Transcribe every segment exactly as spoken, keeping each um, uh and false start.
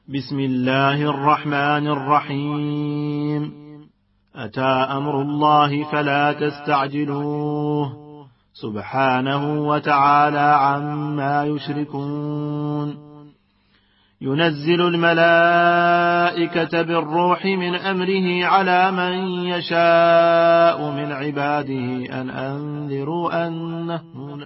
بسم الله الرحمن الرحيم. أتى أمر الله فلا تستعجلوه سبحانه وتعالى عما يشركون. ينزل الملائكة بالروح من أمره على من يشاء من عباده أن أنذروا أنه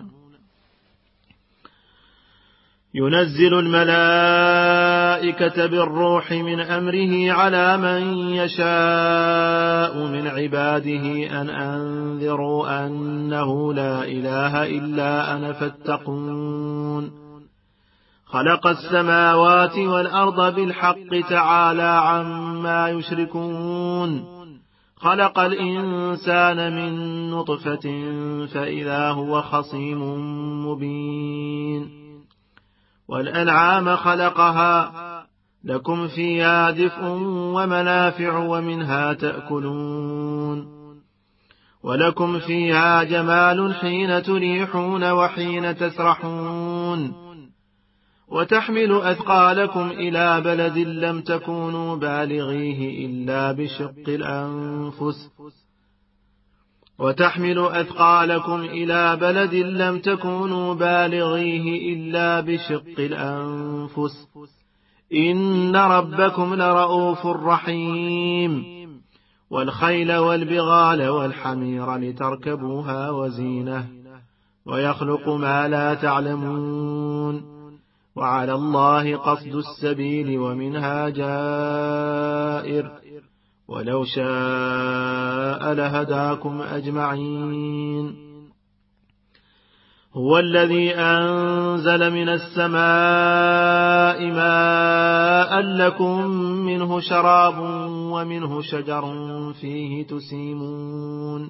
ينزل الملائكة بالروح من أمره على من يشاء من عباده أن أنذروا أنه لا إله إلا أنا فاتقون. خلق السماوات والأرض بالحق تعالى عما يشركون. خلق الإنسان من نطفة فإذا هو خصيم مبين. والأنعام خلقها لكم فيها دفء ومنافع ومنها تأكلون. ولكم فيها جمال حين تريحون وحين تسرحون. وتحمل أثقالكم إلى بلد لم تكونوا بالغيه إلا بشق الأنفس وتحمل أثقالكم إلى بلد لم تكونوا بالغيه إلا بشق الأنفس إن ربكم لرؤوف رحيم. والخيل والبغال والحمير لتركبوها وزينة ويخلق ما لا تعلمون. وعلى الله قصد السبيل ومنها جائر ولو شاء لهداكم أجمعين. هو الذي أنزل من السماء ماء لكم منه شراب ومنه شجر فيه تسيمون.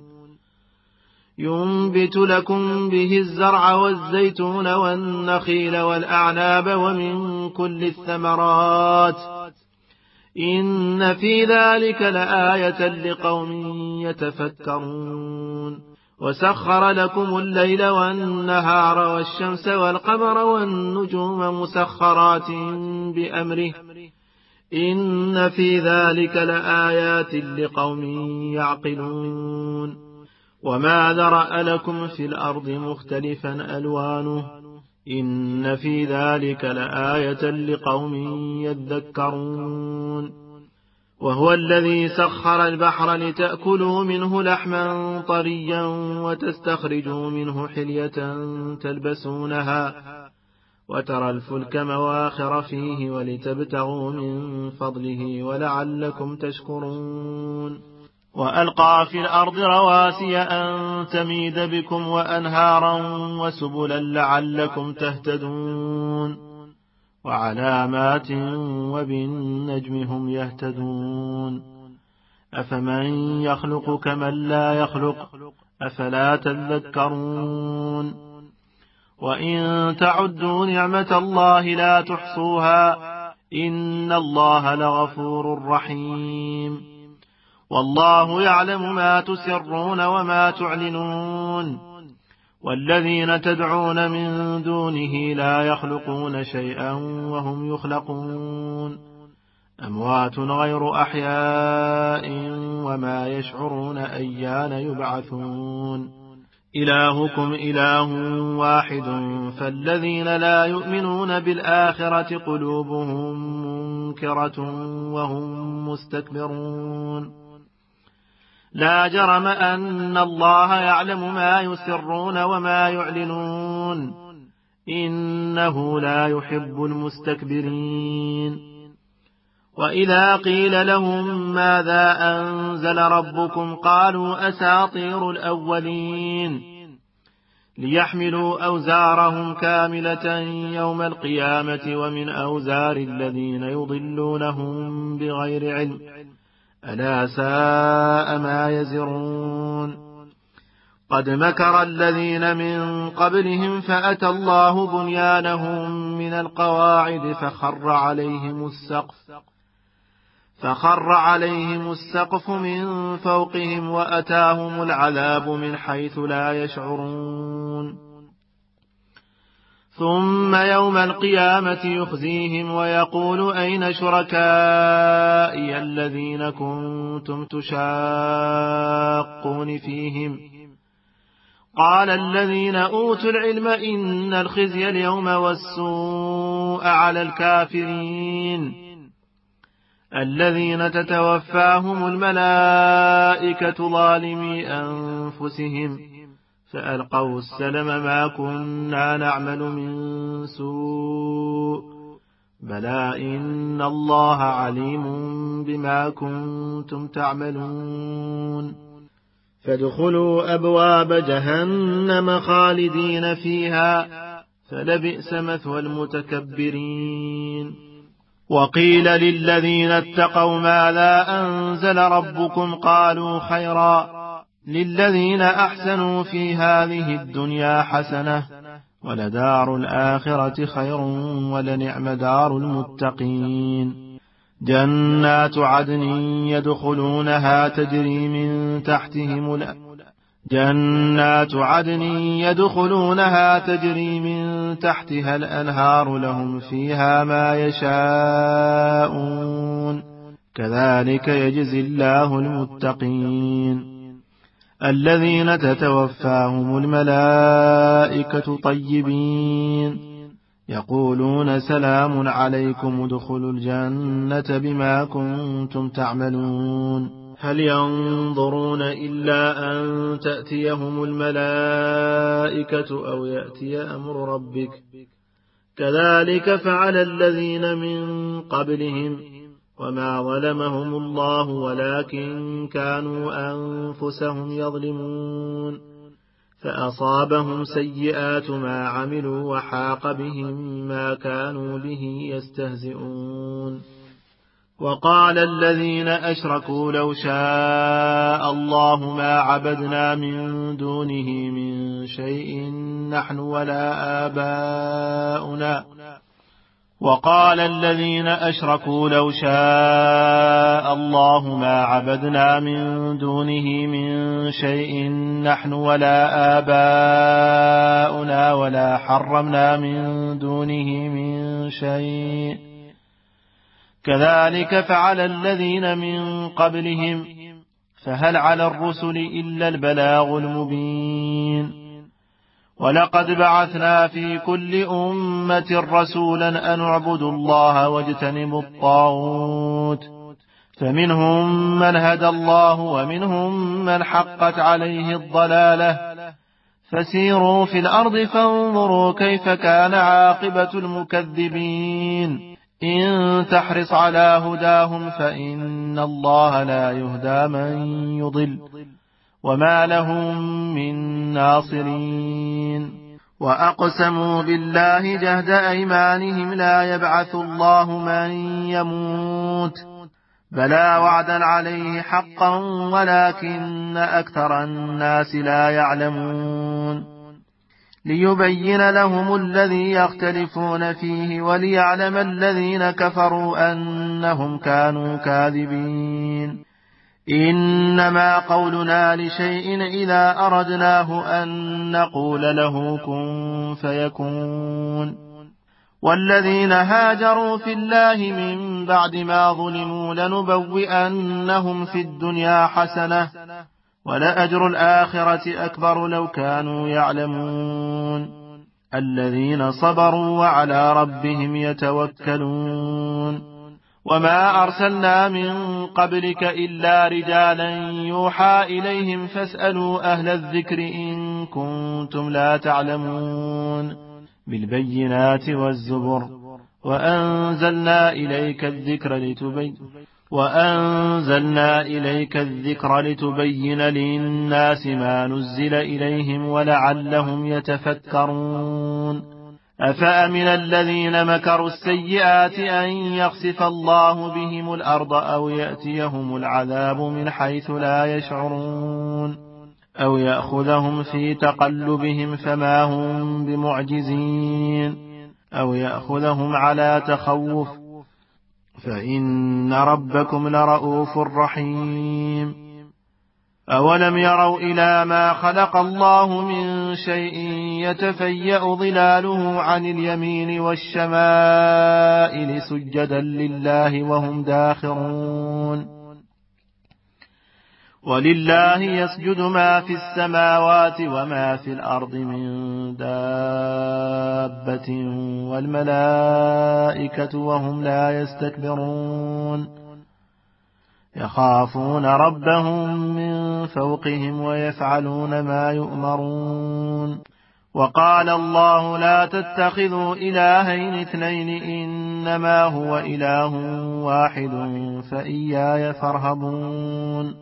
ينبت لكم به الزرع والزيتون والنخيل والأعناب ومن كل الثمرات إن في ذلك لآية لقوم يتفكرون. وسخر لكم الليل والنهار والشمس والقمر والنجوم مسخرات بأمره إن في ذلك لآيات لقوم يعقلون. وما ذرأ لكم في الأرض مختلفا ألوانه إن في ذلك لآية لقوم يذكرون. وهو الذي سخر البحر لتأكلوا منه لحما طريا وتستخرجوا منه حلية تلبسونها وترى الفلك مواخر فيه ولتبتغوا من فضله ولعلكم تشكرون. وألقى في الأرض رواسي أن تميد بكم وأنهارا وسبلا لعلكم تهتدون. وعلامات وبالنجم هم يهتدون. أفمن يخلق كمن لا يخلق أفلا تذكرون. وإن تعدوا نعمة الله لا تحصوها إن الله لغفور رحيم. والله يعلم ما تسرون وما تعلنون. والذين تدعون من دونه لا يخلقون شيئا وهم يخلقون. أموات غير أحياء وما يشعرون أيان يبعثون. إلهكم إله واحد فالذين لا يؤمنون بالآخرة قلوبهم منكرة وهم مستكبرون. لا جرم أن الله يعلم ما يسرون وما يعلنون إنه لا يحب المستكبرين. وإذا قيل لهم ماذا أنزل ربكم قالوا أساطير الأولين ليحملوا أوزارهم كاملة يوم القيامة ومن أوزار الذين يضلونهم بغير علم ألا ساء ما يزرون. قد مكر الذين من قبلهم فأتى الله بنيانهم من القواعد فخر عليهم السقف فخر عليهم السقف من فوقهم وأتاهم العذاب من حيث لا يشعرون. ثم يوم القيامة يخزيهم ويقول أين شركائي الذين كنتم تشاقون فيهم قال الذين أوتوا العلم إن الخزي اليوم والسوء على الكافرين الذين تتوفاهم الملائكة ظالمي أنفسهم فألقوا السلم ما كنا نعمل من سوء بلى إن الله عليم بما كنتم تعملون فادخلوا أبواب جهنم خالدين فيها فلبئس مثوى المتكبرين وقيل للذين اتقوا ماذا أنزل ربكم قالوا خيرا للذين أحسنوا في هذه الدنيا حسنة ولدار الآخرة خير ولنعم دار المتقين جنات عدن يدخلونها تجري من تحتهم الأ... جنات عدن يدخلونها تجري من تحتها الأنهار لهم فيها ما يشاءون كذلك يجزي الله المتقين الذين تتوفاهم الملائكة طيبين يقولون سلام عليكم ادخلوا الجنة بما كنتم تعملون هل ينظرون إلا أن تأتيهم الملائكة أو يأتي أمر ربك كذلك فعل الذين من قبلهم وما ظلمهم الله ولكن كانوا أنفسهم يظلمون فأصابهم سيئات ما عملوا وحاق بهم ما كانوا به يستهزئون وقال الذين أشركوا لو شاء الله ما عبدنا من دونه من شيء نحن ولا آباؤنا وقال الذين أشركوا لو شاء الله ما عبدنا من دونه من شيء نحن ولا آباؤنا ولا حرمنا من دونه من شيء كذلك فعل الذين من قبلهم فهل على الرسل إلا البلاغ المبين ولقد بعثنا في كل أمة رسولا أن اعبدوا الله واجتنبوا الطاغوت فمنهم من هدى الله ومنهم من حقت عليه الضلالة فسيروا في الأرض فانظروا كيف كان عاقبة المكذبين إن تحرص على هداهم فإن الله لا يهدى من يضل وما لهم من ناصرين وأقسموا بالله جهد أيمانهم لا يبعث الله من يموت بلى وعدا عليه حقا ولكن أكثر الناس لا يعلمون ليبين لهم الذي يختلفون فيه وليعلم الذين كفروا أنهم كانوا كاذبين إنما قولنا لشيء إذا أردناه أن نقول له كن فيكون والذين هاجروا في الله من بعد ما ظلموا لنبوئنهم في الدنيا حسنة ولأجر الآخرة أكبر لو كانوا يعلمون الذين صبروا وعلى ربهم يتوكلون وما أرسلنا من قبلك إلا رجالا يوحى إليهم فاسألوا أهل الذكر إن كنتم لا تعلمون بالبينات والزبر وأنزلنا إليك الذكر لتبين وأنزلنا إليك الذكر لتبين للناس ما نزل إليهم ولعلهم يتفكرون أفأمن الذين مكروا السيئات أن يخسف الله بهم الأرض أو يأتيهم العذاب من حيث لا يشعرون أو يأخذهم في تقلبهم فما هم بمعجزين أو يأخذهم على تخوف فإن ربكم لرؤوف رحيم أولم يروا إلى ما خلق الله من شيء يتفيأ ظلاله عن اليمين والشمائل سجدا لله وهم داخرون ولله يسجد ما في السماوات وما في الأرض من دابة والملائكة وهم لا يستكبرون يخافون ربهم من فوقهم ويفعلون ما يؤمرون وقال الله لا تتخذوا إلهين اثنين إنما هو إله واحد فإياي فارهبون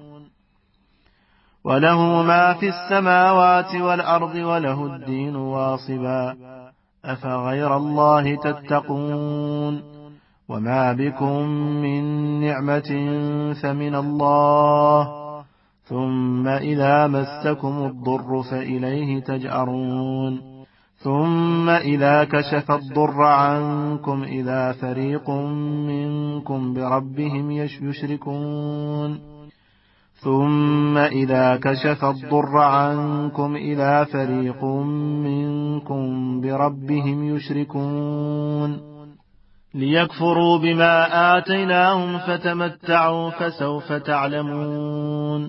وله ما في السماوات والأرض وله الدين واصبا أفغير الله تتقون وما بكم من نعمة فمن الله ثم إذا مسكم الضر فإليه تجأرون ثم إذا كشف الضر عنكم إذا فريق منكم بربهم يشركون ثم إذا كشف الضر عنكم إذا فريق منكم بربهم يشركون ليكفروا بما آتيناهم فتمتعوا فسوف تعلمون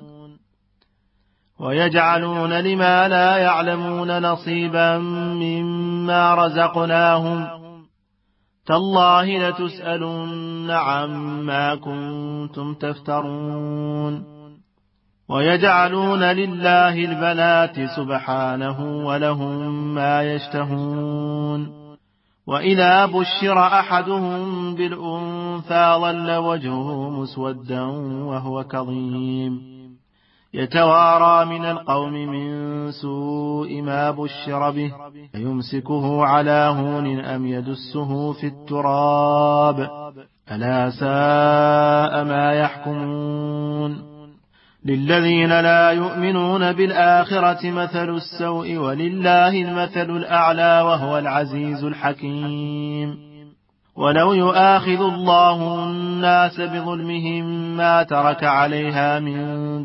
ويجعلون لما لا يعلمون نصيبا مما رزقناهم تالله لتسألن عما كنتم تفترون ويجعلون لله البنات سبحانه ولهم ما يشتهون وإذا بشر أحدهم بالأنثى ظل وجهه مسودا وهو كظيم يتوارى من القوم من سوء ما بشر به أيمسكه على هون أم يدسه في التراب ألا ساء ما يحكمون للذين لا يؤمنون بالآخرة مثل السوء ولله المثل الأعلى وهو العزيز الحكيم ولو يؤاخذ الله الناس بظلمهم ما ترك عليها من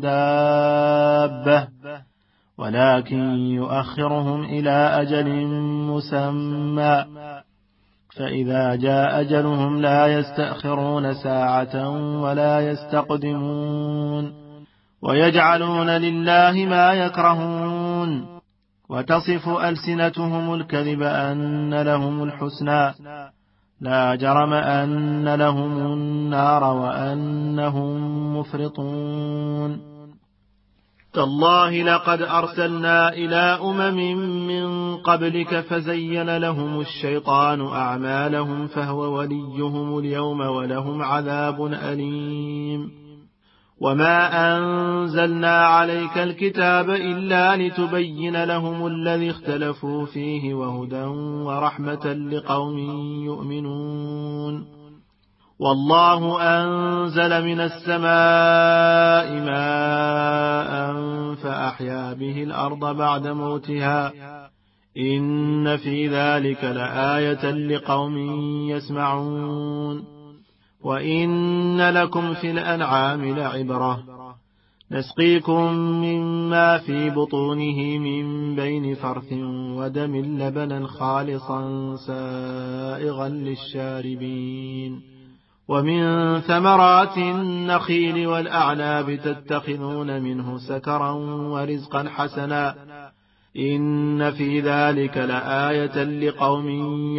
دابة ولكن يؤخرهم إلى أجل مسمى فإذا جاء أجلهم لا يستأخرون ساعة ولا يستقدمون ويجعلون لله ما يكرهون وتصف ألسنتهم الكذب أن لهم الحسنى لا جرم أن لهم النار وأنهم مفرطون تالله لقد أرسلنا إلى أمم من قبلك فزين لهم الشيطان أعمالهم فهو وليهم اليوم ولهم عذاب أليم وما أنزلنا عليك الكتاب إلا لتبين لهم الذي اختلفوا فيه وهدى ورحمة لقوم يؤمنون والله أنزل من السماء ماء فأحيا به الأرض بعد موتها إن في ذلك لآية لقوم يسمعون وإن لكم في الأنعام لعبرة نسقيكم مما في بطونه من بين فرث ودم لبنا خالصا سائغا للشاربين ومن ثمرات النخيل والأعناب تتخذون منه سكرا ورزقا حسنا إن في ذلك لآية لقوم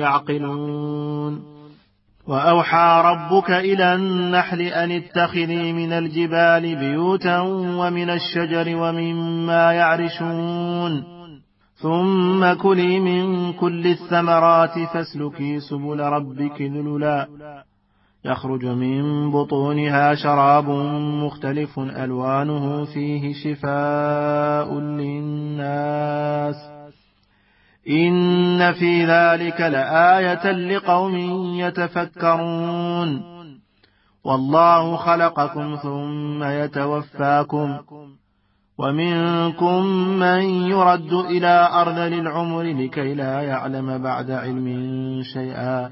يعقلون وأوحى ربك إلى النحل أن اتخذي من الجبال بيوتا ومن الشجر ومما يعرشون ثم كلي من كل الثمرات فاسلكي سبل ربك ذللا يخرج من بطونها شراب مختلف ألوانه فيه شفاء للناس إن في ذلك لآية لقوم يتفكرون والله خلقكم ثم يتوفاكم ومنكم من يرد إلى أرذل العمر لكي لا يعلم بعد علم شيئا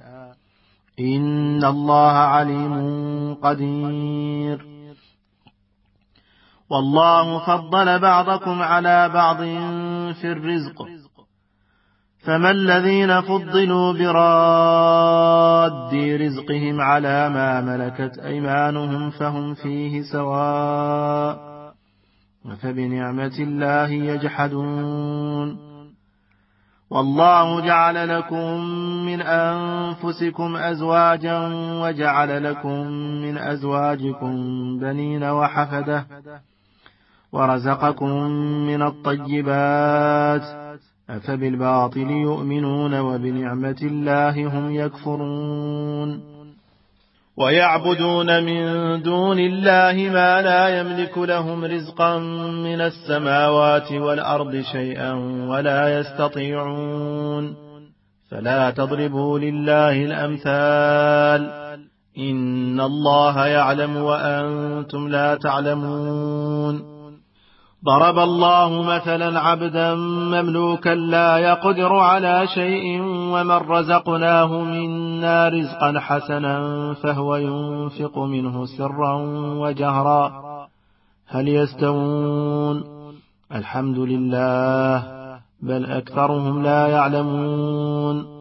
إن الله عليم قدير والله فضل بعضكم على بعض في الرزق، فما الذين فضلوا براد رزقهم على ما ملكت أيمانهم فهم فيه سواء، فبنعمة الله يجحدون. والله جعل لكم من أنفسكم أزواجا وجعل لكم من أزواجكم بنين وحفدة ورزقكم من الطيبات، أفبالباطل يؤمنون وبنعمة الله هم يكفرون. ويعبدون من دون الله ما لا يملك لهم رزقا من السماوات والأرض شيئا ولا يستطيعون، فلا تضربوا لله الأمثال، إن الله يعلم وأنتم لا تعلمون. ضرب الله مثلا عبدا مملوكا لا يقدر على شيء ومن رزقناه منا رزقا حسنا فهو ينفق منه سرا وجهرا هل يستوون؟ الحمد لله بل أكثرهم لا يعلمون.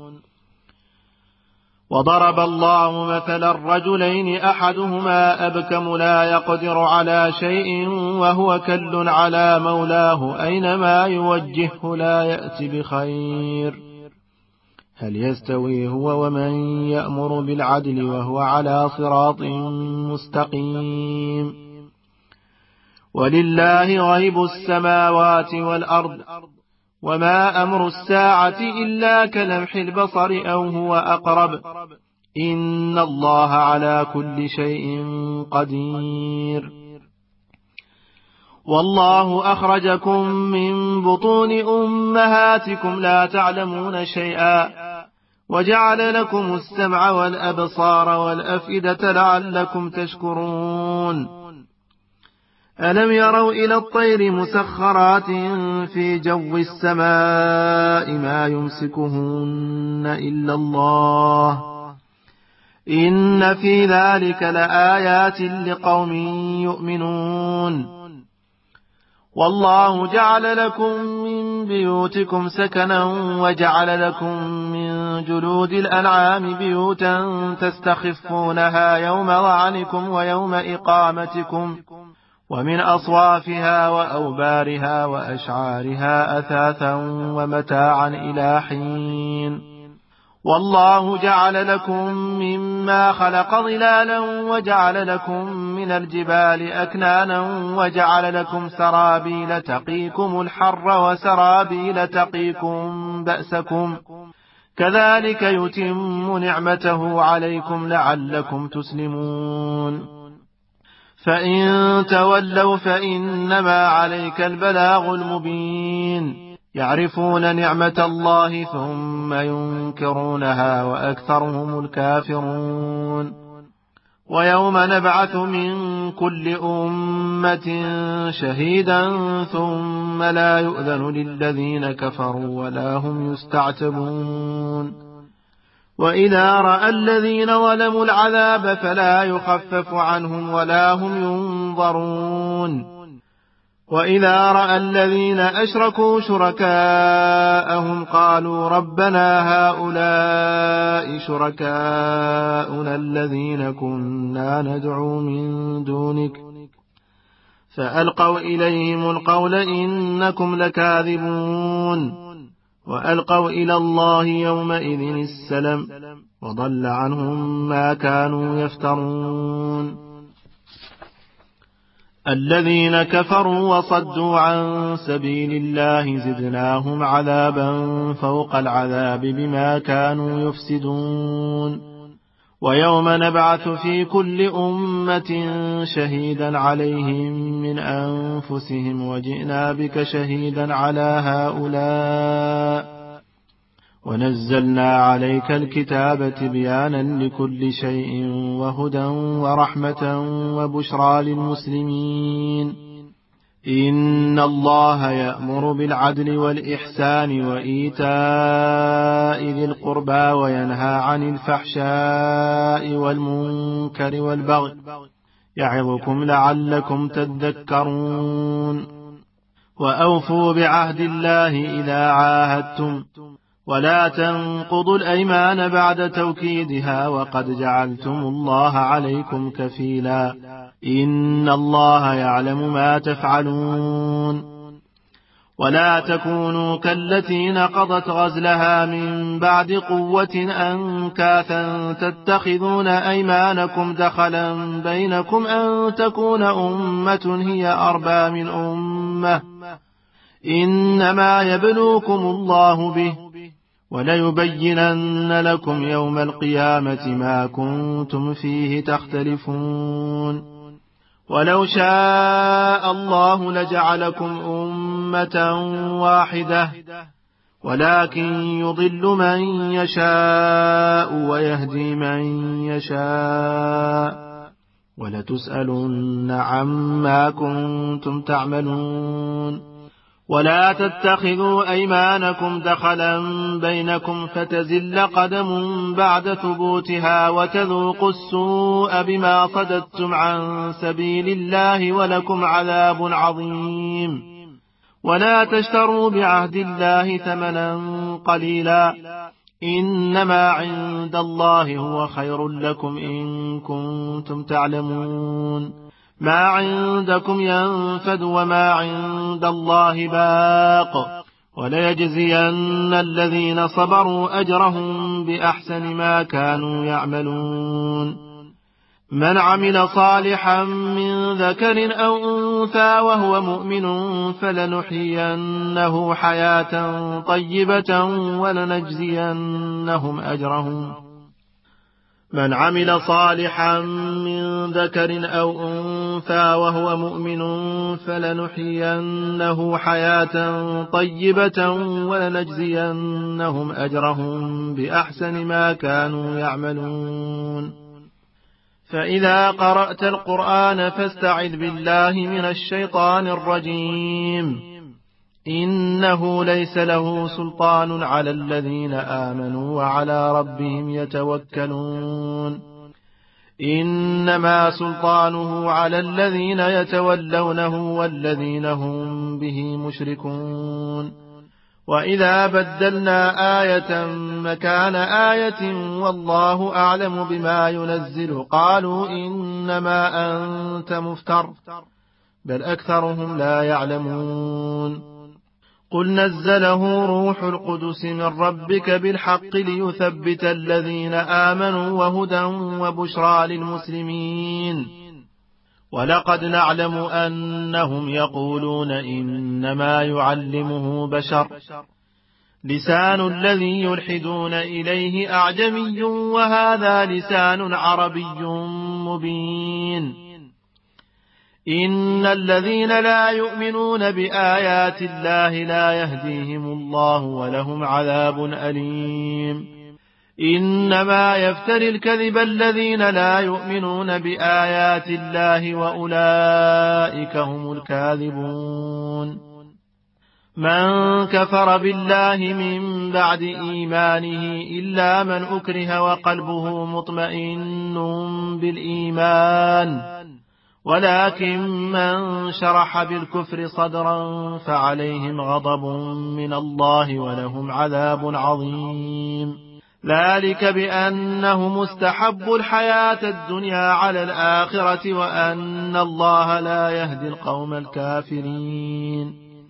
وضرب الله مثلا الرجلين أحدهما أبكم لا يقدر على شيء وهو كل على مولاه أينما يوجهه لا يأتي بخير، هل يستوي هو ومن يأمر بالعدل وهو على صراط مستقيم؟ ولله غيب السماوات والأرض وما أمر الساعة إلا كلمح البصر أو هو أقرب، إن الله على كل شيء قدير. والله أخرجكم من بطون أمهاتكم لا تعلمون شيئا وجعل لكم السمع والأبصار والأفئدة لعلكم تشكرون. ألم يروا إلى الطير مسخرات في جو السماء ما يمسكهن إلا الله، إن في ذلك لآيات لقوم يؤمنون. والله جعل لكم من بيوتكم سكنا وجعل لكم من جلود الأنعام بيوتا تستخفونها يوم ظعنكم ويوم إقامتكم، ومن أصوافها وأوبارها وأشعارها أثاثا ومتاعا إلى حين. والله جعل لكم مما خلق ظلالا وجعل لكم من الجبال أكنانا وجعل لكم سرابيل تقيكم الحر وسرابيل تقيكم بأسكم، كذلك يتم نعمته عليكم لعلكم تسلمون. فإن تولوا فإنما عليك البلاغ المبين، يعرفون نعمة الله ثم ينكرونها وأكثرهم الكافرون. ويوم نبعث من كل أمة شهيدا ثم لا يؤذن للذين كفروا ولا هم يستعتبون. وإذا رأى الذين ظلموا العذاب فلا يخفف عنهم ولا هم ينظرون. وإذا رأى الذين أشركوا شركاءهم قالوا ربنا هؤلاء شركاؤنا الذين كنا ندعو من دونك، فألقوا إليهم القول إنكم لكاذبون. وألقوا إلى الله يومئذ السلم وضل عنهم ما كانوا يفترون. الذين كفروا وصدوا عن سبيل الله زدناهم عذابا فوق العذاب بما كانوا يفسدون. ويوم نبعث في كل أمة شهيدا عليهم من أنفسهم وجئنا بك شهيدا على هؤلاء ونزلنا عليك الكتاب تبيانا لكل شيء وهدى ورحمة وبشرى للمسلمين. إن الله يأمر بالعدل والإحسان وإيتاء ذي القربى وينهى عن الفحشاء والمنكر والبغي يعظكم لعلكم تذكرون. وأوفوا بعهد الله إذا عاهدتم ولا تنقضوا الأيمان بعد توكيدها وقد جعلتم الله عليكم كفيلا إن الله يعلم ما تفعلون. ولا تكونوا كالتي نقضت غزلها من بعد قوة أنكاثا تتخذون أيمانكم دخلا بينكم أن تكون أمة هي أربى من أمة إنما يبلوكم الله به وليبينن لكم يوم القيامة ما كنتم فيه تختلفون. ولو شاء الله لجعلكم أمة واحدة ولكن يضل من يشاء ويهدي من يشاء ولتسألن عما كنتم تعملون. ولا تتخذوا أيمانكم دخلا بينكم فتزل قدم بعد ثبوتها وتذوقوا السوء بما صددتم عن سبيل الله ولكم عذاب عظيم. ولا تشتروا بعهد الله ثمنا قليلا إنما عند الله هو خير لكم إن كنتم تعلمون. ما عندكم ينفد وما عند الله باق وليجزين الذين صبروا أجرهم بأحسن ما كانوا يعملون. من عمل صالحا من ذكر أو أنثى وهو مؤمن فلنحيينه حياة طيبة ولنجزينهم أجرهم من عمل صالحا من ذكر أو أنثى وهو مؤمن فلنحيينه حياة طيبة ولنجزينهم أجرهم بأحسن ما كانوا يعملون. فإذا قرأت القرآن فاستعذ بالله من الشيطان الرجيم إنه ليس له سلطان على الذين آمنوا وعلى ربهم يتوكلون. إنما سلطانه على الذين يتولونه والذين هم به مشركون. وإذا بدلنا آية مكان آية والله أعلم بما ينزل قالوا إنما أنت مفتر بل أكثرهم لا يعلمون. قل نزله روح القدس من ربك بالحق ليثبت الذين آمنوا وهدى وبشرى للمسلمين. ولقد نعلم أنهم يقولون إنما يعلمه بشر لسان الذي يلحدون إليه أعجمي وهذا لسان عربي مبين. إن الذين لا يؤمنون بآيات الله لا يهديهم الله ولهم عذاب أليم. إنما يفتري الكذب الذين لا يؤمنون بآيات الله وأولئك هم الكاذبون. من كفر بالله من بعد إيمانه إلا من أكره وقلبه مطمئن بالإيمان ولكن من شرح بالكفر صدرا فعليهم غضب من الله ولهم عذاب عظيم. ذلك بأنه مستحب الحياة الدنيا على الآخرة وأن الله لا يهدي القوم الكافرين.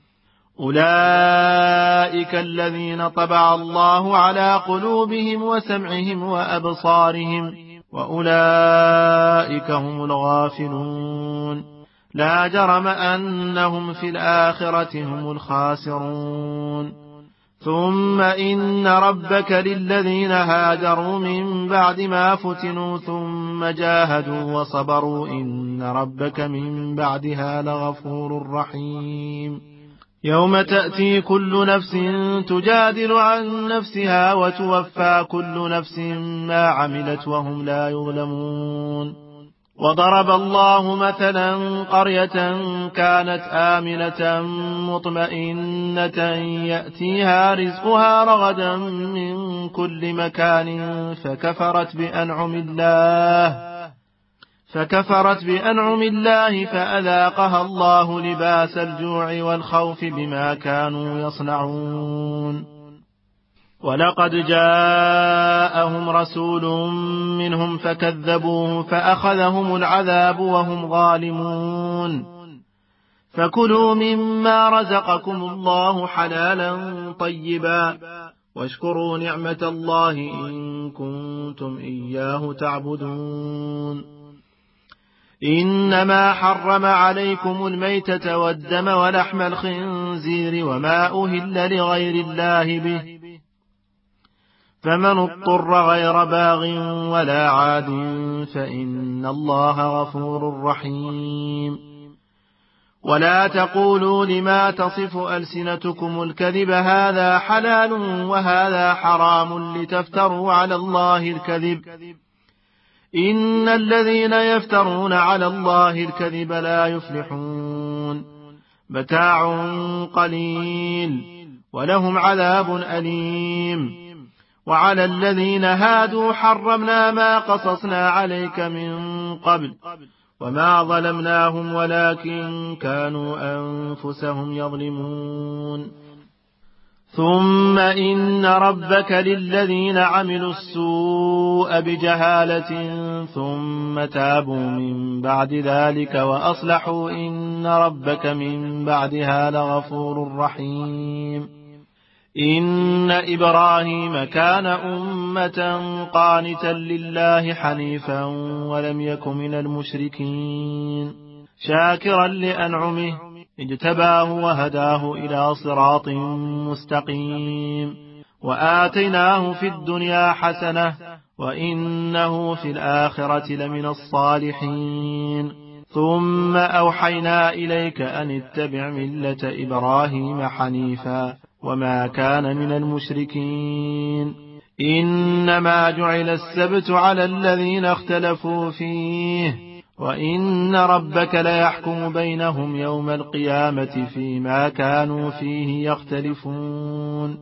أولئك الذين طبع الله على قلوبهم وسمعهم وأبصارهم وأولئك هم الغافلون. لا جرم أنهم في الآخرة هم الخاسرون. ثم إن ربك للذين هاجروا من بعد ما فتنوا ثم جاهدوا وصبروا إن ربك من بعدها لغفور رحيم. يوم تأتي كل نفس تجادل عن نفسها وتوفى كل نفس ما عملت وهم لا يظلمون. وضرب الله مثلا قرية كانت آمنة مطمئنة يأتيها رزقها رغدا من كل مكان فكفرت بأنعم الله فكفرت بأنعم الله فأذاقها الله لباس الجوع والخوف بما كانوا يصنعون. ولقد جاءهم رسول منهم فكذبوه فأخذهم العذاب وهم ظالمون. فكلوا مما رزقكم الله حلالا طيبا واشكروا نعمة الله إن كنتم إياه تعبدون. إنما حرم عليكم الميتة والدم ولحم الخنزير وما أهل لغير الله به، فمن اضطر غير باغ ولا عاد فإن الله غفور رحيم. ولا تقولوا لما تصف ألسنتكم الكذب هذا حلال وهذا حرام لتفتروا على الله الكذب، إن الذين يفترون على الله الكذب لا يفلحون. متاع قليل ولهم عذاب أليم. وعلى الذين هادوا حرمنا ما قصصنا عليك من قبل وما ظلمناهم ولكن كانوا أنفسهم يظلمون. ثم إن ربك للذين عملوا السوء بجهالة ثم تابوا من بعد ذلك وأصلحوا إن ربك من بعدها لغفور رحيم. إن إبراهيم كان أمة قانتا لله حنيفا ولم يك من المشركين شاكرا لأنعمه اجتباه وهداه إلى صراط مستقيم. وآتيناه في الدنيا حسنة وإنه في الآخرة لمن الصالحين. ثم أوحينا إليك أن اتبع ملة إبراهيم حنيفا وما كان من المشركين. إنما جعل السبت على الذين اختلفوا فيه وإن ربك ليحكم بينهم يوم القيامة فيما كانوا فيه يختلفون.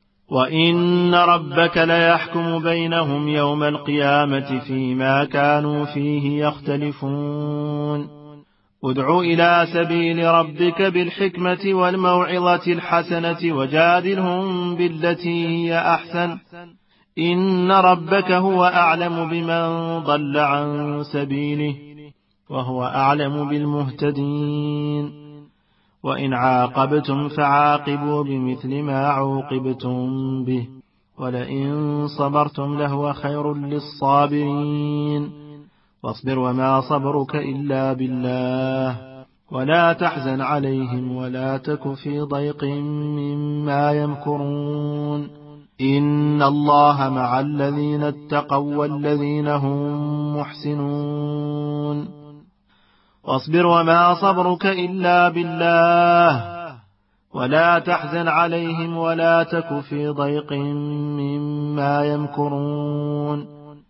وإن ربك ليحكم بينهم يوم القيامة فيما كانوا فيه يختلفون. ادع إلى سبيل ربك بالحكمة والموعظة الحسنة وجادلهم بالتي هي أحسن، إن ربك هو أعلم بمن ضل عن سبيله وهو أعلم بالمهتدين. وإن عاقبتم فعاقبوا بمثل ما عوقبتم به ولئن صبرتم لهو خير للصابرين. واصبر وما صبرك إلا بالله ولا تحزن عليهم ولا تك في ضيق مما يمكرون. إن الله مع الذين اتقوا والذين هم محسنون. واصبر وما صبرك إلا بالله ولا تحزن عليهم ولا تك في ضيق مما يمكرون.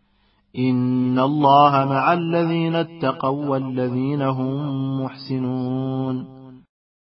إن الله مع الذين اتقوا والذين هم محسنون.